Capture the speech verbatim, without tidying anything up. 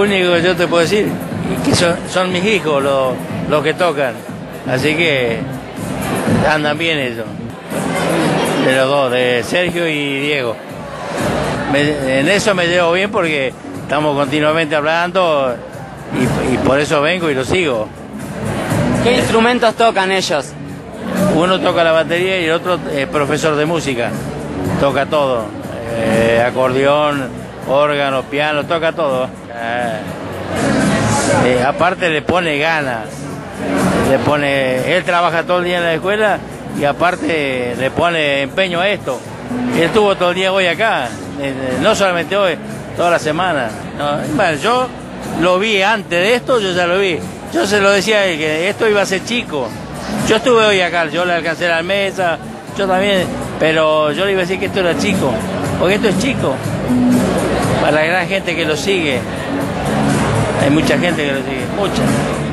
único que yo te puedo decir es que son, son mis hijos los, los que tocan, así que andan bien ellos, de los dos, de Sergio y Diego. Me, en eso me llevo bien porque estamos continuamente hablando y, y por eso vengo y lo sigo. ¿Qué instrumentos tocan ellos? Uno toca la batería y el otro es profesor de música, toca todo, eh, acordeón, órgano, piano, toca todo. Eh, eh, aparte le pone ganas, le pone, él trabaja todo el día en la escuela y aparte le pone empeño a esto. Él estuvo todo el día hoy acá, eh, no solamente hoy, toda la semana. No, bueno, yo lo vi antes de esto, yo ya lo vi. Yo se lo decía a él, que esto iba a ser chico. Yo estuve hoy acá, yo le alcancé la mesa, yo también, pero yo le iba a decir que esto era chico, porque esto es chico, para la gran gente que lo sigue. Hay mucha gente que lo sigue, mucha.